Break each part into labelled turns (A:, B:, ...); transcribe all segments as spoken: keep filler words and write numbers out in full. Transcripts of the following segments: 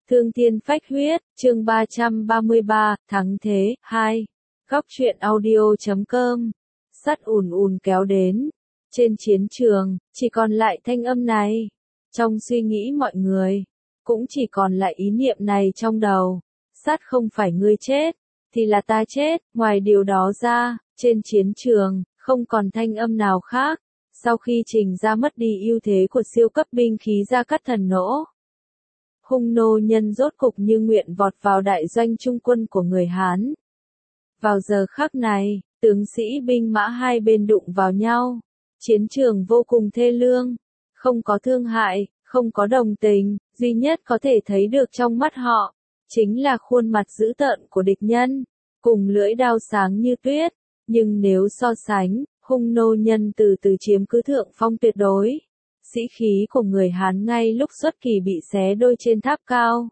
A: Thương thiên phách huyết, chương ba trăm ba mươi ba, thắng thế, hai. Góc truyện audio chấm com. Sắt ùn ùn kéo đến. Trên chiến trường, chỉ còn lại thanh âm này. Trong suy nghĩ mọi người, cũng chỉ còn lại ý niệm này trong đầu. Sắt không phải ngươi chết, thì là ta chết. Ngoài điều đó ra, trên chiến trường, không còn thanh âm nào khác. Sau khi Trình ra mất đi ưu thế của siêu cấp binh khí Gia Cát Thần nỗ, Hung nô nhân rốt cục như nguyện vọt vào đại doanh trung quân của người Hán. Vào giờ khắc này, tướng sĩ binh mã hai bên đụng vào nhau. Chiến trường vô cùng thê lương, không có thương hại, không có đồng tình, duy nhất có thể thấy được trong mắt họ, chính là khuôn mặt dữ tợn của địch nhân, cùng lưỡi đao sáng như tuyết. Nhưng nếu so sánh, Hung nô nhân từ từ chiếm cứ thượng phong tuyệt đối. Sĩ khí của người Hán ngay lúc xuất kỳ bị xé đôi trên tháp cao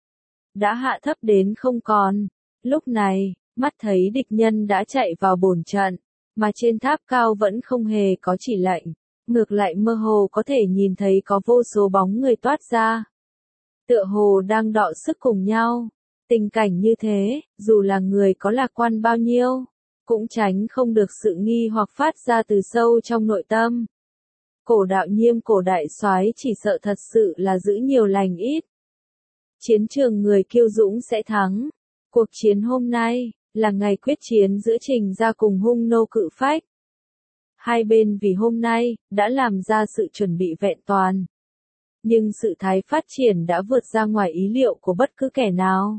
A: đã hạ thấp đến không còn. Lúc này, mắt thấy địch nhân đã chạy vào bổn trận, mà trên tháp cao vẫn không hề có chỉ lệnh, ngược lại mơ hồ có thể nhìn thấy có vô số bóng người toát ra. Tựa hồ đang đọ sức cùng nhau. Tình cảnh như thế, dù là người có lạc quan bao nhiêu, cũng tránh không được sự nghi hoặc phát ra từ sâu trong nội tâm. Cổ Đạo Nhiêm cổ đại soái chỉ sợ thật sự là giữ nhiều lành ít. Chiến trường người kiêu dũng sẽ thắng. Cuộc chiến hôm nay là ngày quyết chiến giữa Trình gia cùng Hung nô cự phách. Hai bên vì hôm nay đã làm ra sự chuẩn bị vẹn toàn. Nhưng sự thái phát triển đã vượt ra ngoài ý liệu của bất cứ kẻ nào.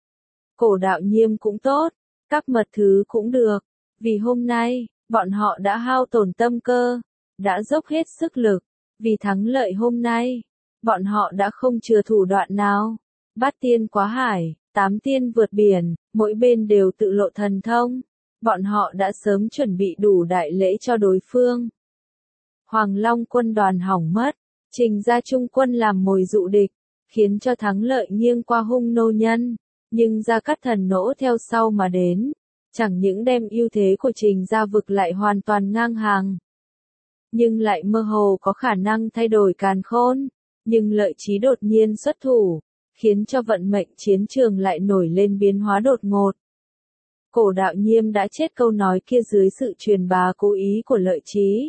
A: Cổ Đạo Nhiêm cũng tốt, các mật thứ cũng được, vì hôm nay, bọn họ đã hao tổn tâm cơ, đã dốc hết sức lực, vì thắng lợi hôm nay, bọn họ đã không chừa thủ đoạn nào. Bát tiên quá hải, tám tiên vượt biển, mỗi bên đều tự lộ thần thông, bọn họ đã sớm chuẩn bị đủ đại lễ cho đối phương. Hoàng Long quân đoàn hỏng mất, Trình gia trung quân làm mồi dụ địch, khiến cho thắng lợi nghiêng qua Hung nô nhân, nhưng Gia Cát Thần nỗ theo sau mà đến, chẳng những đem ưu thế của Trình gia vực lại hoàn toàn ngang hàng, nhưng lại mơ hồ có khả năng thay đổi càn khôn. Nhưng Lợi Chí đột nhiên xuất thủ, khiến cho vận mệnh chiến trường lại nổi lên biến hóa đột ngột. Cổ Đạo Nhiêm đã chết câu nói kia dưới sự truyền bá cố ý của Lợi Chí,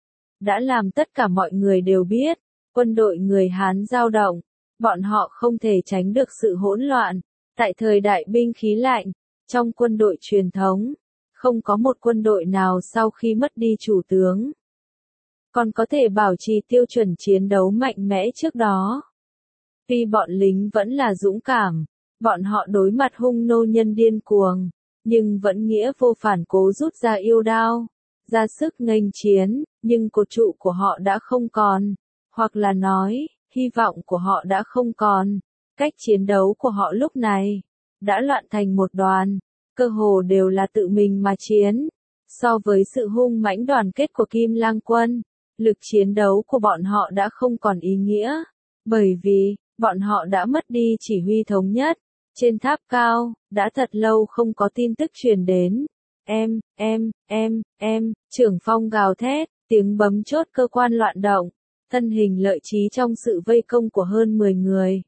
A: đã làm tất cả mọi người đều biết, quân đội người Hán dao động, bọn họ không thể tránh được sự hỗn loạn. Tại thời đại binh khí lạnh, trong quân đội truyền thống, không có một quân đội nào sau khi mất đi chủ tướng còn có thể bảo trì tiêu chuẩn chiến đấu mạnh mẽ trước đó. Tuy bọn lính vẫn là dũng cảm, bọn họ đối mặt Hung nô nhân điên cuồng, nhưng vẫn nghĩa vô phản cố rút ra yêu đao, ra sức nghênh chiến, nhưng cột trụ của họ đã không còn, hoặc là nói, hy vọng của họ đã không còn. Cách chiến đấu của họ lúc này đã loạn thành một đoàn, cơ hồ đều là tự mình mà chiến. So với sự hung mãnh đoàn kết của Kim Lang quân, lực chiến đấu của bọn họ đã không còn ý nghĩa, bởi vì bọn họ đã mất đi chỉ huy thống nhất. Trên tháp cao, đã thật lâu không có tin tức truyền đến. Em, em, em, em, trưởng phong gào thét, tiếng bấm chốt cơ quan loạn động, thân hình Lợi Chí trong sự vây công của hơn mười người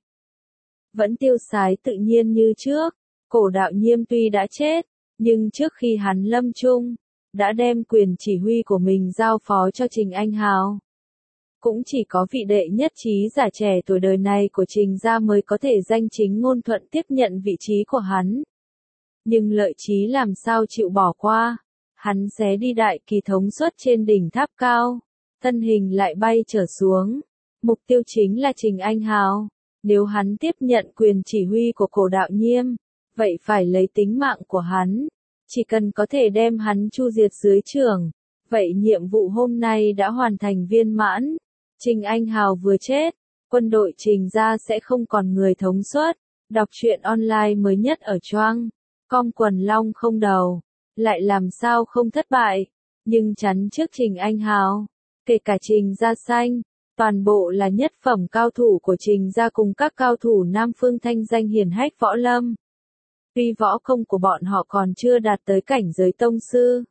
A: vẫn tiêu sái tự nhiên như trước. Cổ Đạo Nhiêm tuy đã chết, nhưng trước khi hắn lâm chung, đã đem quyền chỉ huy của mình giao phó cho Trình Anh Hào. Cũng chỉ có vị đệ nhất trí giả trẻ tuổi đời này của Trình gia mới có thể danh chính ngôn thuận tiếp nhận vị trí của hắn. Nhưng Lợi Chí làm sao chịu bỏ qua, hắn xé đi đại kỳ thống suất trên đỉnh tháp cao, thân hình lại bay trở xuống. Mục tiêu chính là Trình Anh Hào. Nếu hắn tiếp nhận quyền chỉ huy của Cổ Đạo Nhiêm, vậy phải lấy tính mạng của hắn. Chỉ cần có thể đem hắn chu diệt dưới trường, vậy nhiệm vụ hôm nay đã hoàn thành viên mãn. Trình Anh Hào vừa chết, quân đội Trình gia sẽ không còn người thống suất. Đọc truyện online mới nhất ở Choang com quần long không đầu, lại làm sao không thất bại. Nhưng chắn trước Trình Anh Hào, kể cả Trình gia xanh, toàn bộ là nhất phẩm cao thủ của Trình gia cùng các cao thủ Nam Phương thanh danh hiển hách võ lâm. Tuy võ công của bọn họ còn chưa đạt tới cảnh giới tông sư,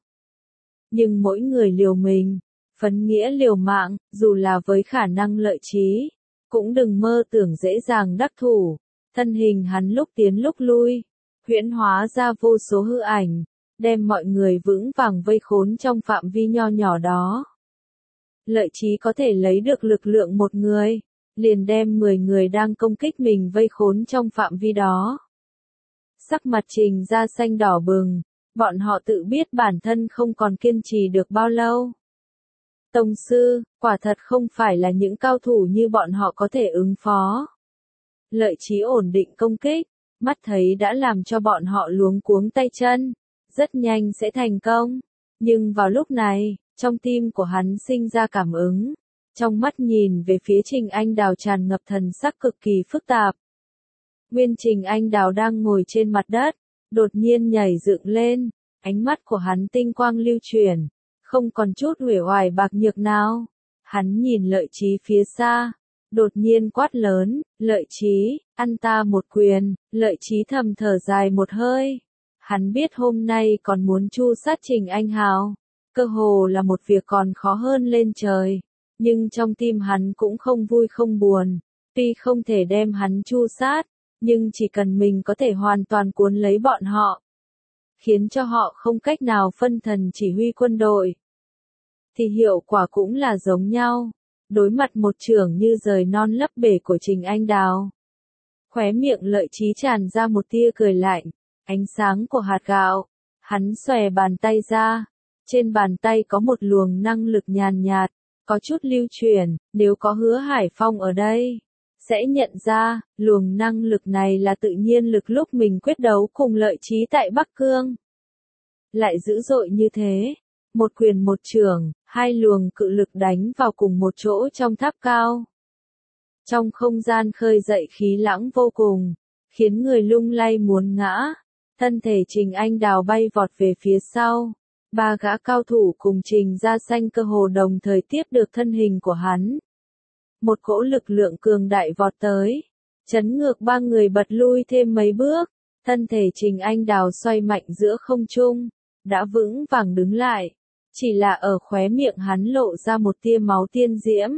A: nhưng mỗi người liều mình, phấn nghĩa liều mạng, dù là với khả năng Lợi Chí, cũng đừng mơ tưởng dễ dàng đắc thủ. thân hình hắn lúc tiến lúc lui, huyễn hóa ra vô số hư ảnh, đem mọi người vững vàng vây khốn trong phạm vi nho nhỏ đó. Lợi Chí có thể lấy được lực lượng một người, liền đem mười người đang công kích mình vây khốn trong phạm vi đó. Sắc mặt Trình Gia xanh đỏ bừng, bọn họ tự biết bản thân không còn kiên trì được bao lâu. Tông sư, quả thật không phải là những cao thủ như bọn họ có thể ứng phó. Lợi Chí ổn định công kích, mắt thấy đã làm cho bọn họ luống cuống tay chân, rất nhanh sẽ thành công. Nhưng vào lúc này, trong tim của hắn sinh ra cảm ứng, trong mắt nhìn về phía Trình Anh Đào tràn ngập thần sắc cực kỳ phức tạp. Nguyên Trình Anh Đào đang ngồi trên mặt đất, đột nhiên nhảy dựng lên, ánh mắt của hắn tinh quang lưu chuyển, không còn chút uể oải bạc nhược nào. Hắn nhìn Lợi Chí phía xa, đột nhiên quát lớn, Lợi Chí, ăn ta một quyền. Lợi Chí thầm thở dài một hơi. Hắn biết hôm nay còn muốn tru sát Trình Anh Hào, cơ hồ là một việc còn khó hơn lên trời. Nhưng trong tim hắn cũng không vui không buồn, tuy không thể đem hắn tru sát, nhưng chỉ cần mình có thể hoàn toàn cuốn lấy bọn họ, khiến cho họ không cách nào phân thần chỉ huy quân đội, thì hiệu quả cũng là giống nhau. Đối mặt một chưởng như rời non lấp bể của Trình Anh Đào, khóe miệng Lợi Chí tràn ra một tia cười lạnh, ánh sáng của hạt gạo. Hắn xòe bàn tay ra, trên bàn tay có một luồng năng lực nhàn nhạt, có chút lưu chuyển, nếu có Hứa Hải Phong ở đây, sẽ nhận ra, luồng năng lực này là tự nhiên lực lúc mình quyết đấu cùng Lợi Chí tại Bắc Cương. Lại dữ dội như thế, một quyền một chưởng, hai luồng cự lực đánh vào cùng một chỗ trong tháp cao. Trong không gian khơi dậy khí lãng vô cùng, khiến người lung lay muốn ngã. Thân thể Trình Anh Đào bay vọt về phía sau. Ba gã cao thủ cùng Trình Gia xanh cơ hồ đồng thời tiếp được thân hình của hắn. Một cỗ lực lượng cường đại vọt tới, chấn ngược ba người bật lui thêm mấy bước. Thân thể Trình Anh Đào xoay mạnh giữa không trung, đã vững vàng đứng lại. Chỉ là ở khóe miệng hắn lộ ra một tia máu tiên diễm.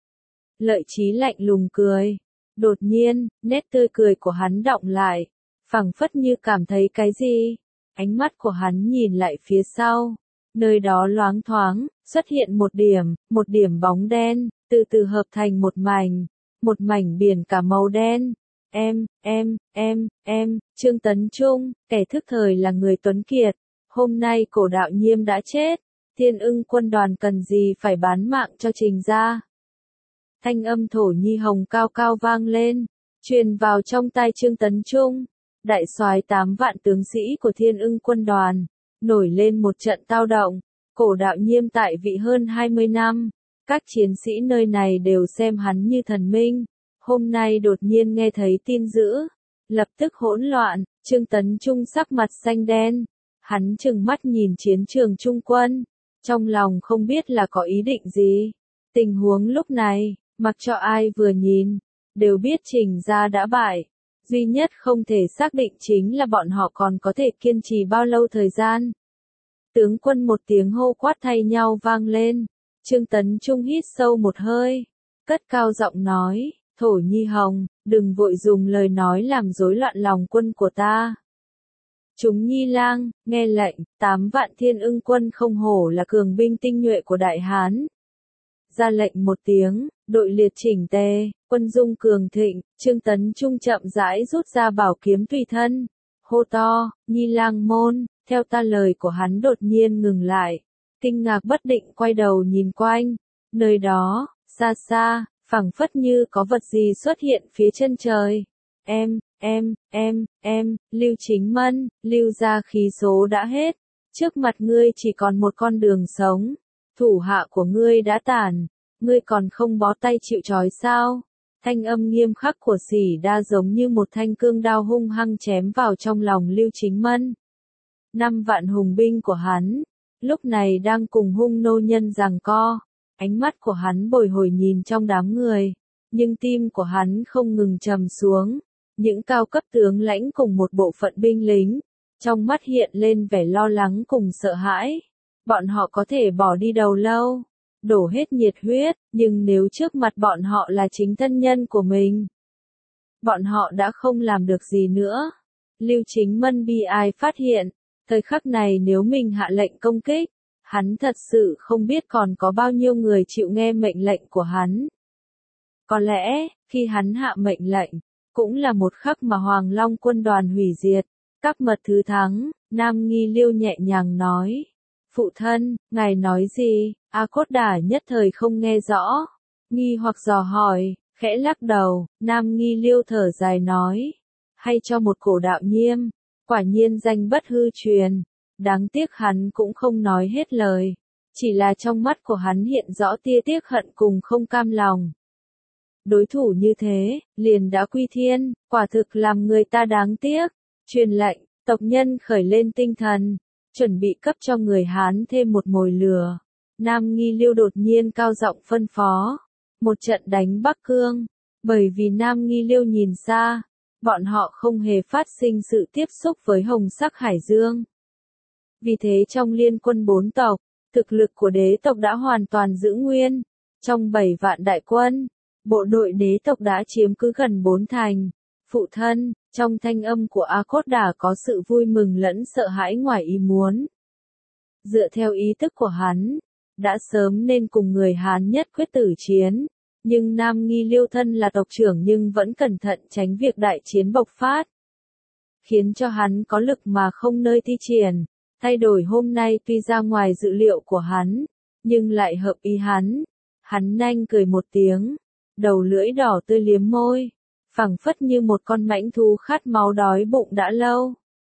A: Lợi Chí lạnh lùng cười. Đột nhiên, nét tươi cười của hắn đọng lại, phảng phất như cảm thấy cái gì. Ánh mắt của hắn nhìn lại phía sau. Nơi đó loáng thoáng, xuất hiện một điểm, một điểm bóng đen, từ từ hợp thành một mảnh. Một mảnh biển cả màu đen. Em, em, em, em, Trương Tấn Trung, kẻ thức thời là người tuấn kiệt. Hôm nay Cổ Đạo Nhiêm đã chết. Thiên Ưng quân đoàn cần gì phải bán mạng cho Trình gia. Thanh âm Thổ Nhi Hồng cao cao vang lên, truyền vào trong tai Trương Tấn Trung. Đại soái tám vạn tướng sĩ của Thiên Ưng quân đoàn, nổi lên một trận tao động. Cổ Đạo Nhiêm tại vị hơn hai mươi năm, các chiến sĩ nơi này đều xem hắn như thần minh. Hôm nay đột nhiên nghe thấy tin dữ, lập tức hỗn loạn. Trương Tấn Trung sắc mặt xanh đen, hắn trừng mắt nhìn chiến trường Trung quân, trong lòng không biết là có ý định gì. Tình huống lúc này, mặc cho ai vừa nhìn, đều biết Trình gia đã bại. Duy nhất không thể xác định chính là bọn họ còn có thể kiên trì bao lâu thời gian. Tướng quân một tiếng hô quát thay nhau vang lên. Trương Tấn Trung hít sâu một hơi, cất cao giọng nói, Thổ Nhi Hồng, đừng vội dùng lời nói làm rối loạn lòng quân của ta. Chúng Nhi lang, nghe lệnh, tám vạn Thiên Ưng quân không hổ là cường binh tinh nhuệ của Đại Hán. Ra lệnh một tiếng, đội liệt chỉnh tề, quân dung cường thịnh. Trương Tấn Trung chậm rãi rút ra bảo kiếm tùy thân, hô to, Nhi lang môn. Theo ta lời của hắn đột nhiên ngừng lại, kinh ngạc bất định quay đầu nhìn quanh. Nơi đó, xa xa, phảng phất như có vật gì xuất hiện phía chân trời. Em, em, em, em, Lưu Chính Mân, Lưu gia khí số đã hết. Trước mặt ngươi chỉ còn một con đường sống. Thủ hạ của ngươi đã tàn, ngươi còn không bó tay chịu trói sao? Thanh âm nghiêm khắc của Sỉ Đa giống như một thanh cương đao hung hăng chém vào trong lòng Lưu Chính Mân. Năm vạn hùng binh của hắn, lúc này đang cùng hung nô nhân giằng co. Ánh mắt của hắn bồi hồi nhìn trong đám người, nhưng tim của hắn không ngừng trầm xuống. Những cao cấp tướng lãnh cùng một bộ phận binh lính, trong mắt hiện lên vẻ lo lắng cùng sợ hãi. Bọn họ có thể bỏ đi đầu lâu, đổ hết nhiệt huyết, nhưng nếu trước mặt bọn họ là chính thân nhân của mình, bọn họ đã không làm được gì nữa. Lưu Chính Mân bi ai phát hiện, thời khắc này nếu mình hạ lệnh công kích, hắn thật sự không biết còn có bao nhiêu người chịu nghe mệnh lệnh của hắn. Có lẽ, khi hắn hạ mệnh lệnh, cũng là một khắc mà Hoàng Long quân đoàn hủy diệt. Các mật thứ thắng, Nam Nghi Liêu nhẹ nhàng nói. Phụ thân, ngài nói gì? A Cốt Đả nhất thời không nghe rõ. Nghi hoặc dò hỏi, khẽ lắc đầu, Nam Nghi Liêu thở dài nói. Hay cho một cổ đạo nhiêm, quả nhiên danh bất hư truyền. Đáng tiếc hắn cũng không nói hết lời. Chỉ là trong mắt của hắn hiện rõ tia tiếc hận cùng không cam lòng. Đối thủ như thế, liền đã quy thiên, quả thực làm người ta đáng tiếc. Truyền lệnh, tộc nhân khởi lên tinh thần, chuẩn bị cấp cho người Hán thêm một mồi lửa. Nam Nghi Liêu đột nhiên cao giọng phân phó, một trận đánh Bắc Cương, bởi vì Nam Nghi Liêu nhìn xa, bọn họ không hề phát sinh sự tiếp xúc với Hồng Sắc Hải Dương. Vì thế trong liên quân bốn tộc, thực lực của đế tộc đã hoàn toàn giữ nguyên. Trong bảy vạn đại quân, bộ đội đế tộc đã chiếm cứ gần bốn thành. Phụ thân, trong thanh âm của A Cốt Đả có sự vui mừng lẫn sợ hãi ngoài ý muốn. Dựa theo ý thức của hắn, đã sớm nên cùng người Hán nhất quyết tử chiến, nhưng Nam Nghi Liêu thân là tộc trưởng nhưng vẫn cẩn thận tránh việc đại chiến bộc phát. Khiến cho hắn có lực mà không nơi thi triển, thay đổi hôm nay tuy ra ngoài dự liệu của hắn, nhưng lại hợp ý hắn. Hắn nhanh cười một tiếng, đầu lưỡi đỏ tươi liếm môi, phảng phất như một con mãnh thú khát máu đói bụng đã lâu.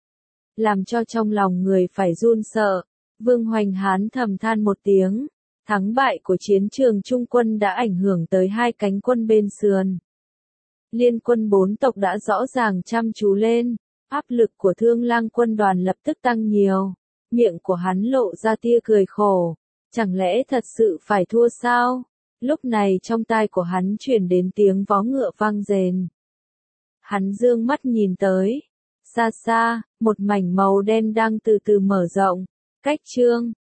A: Làm cho trong lòng người phải run sợ, Vương Hoành Hán thầm than một tiếng, thắng bại của chiến trường Trung quân đã ảnh hưởng tới hai cánh quân bên sườn. Liên quân bốn tộc đã rõ ràng chăm chú lên, áp lực của Thương Lang quân đoàn lập tức tăng nhiều, miệng của hắn lộ ra tia cười khổ, chẳng lẽ thật sự phải thua sao? Lúc này trong tai của hắn truyền đến tiếng vó ngựa vang rền. Hắn dương mắt nhìn tới, xa xa, một mảnh màu đen đang từ từ mở rộng, cách Trương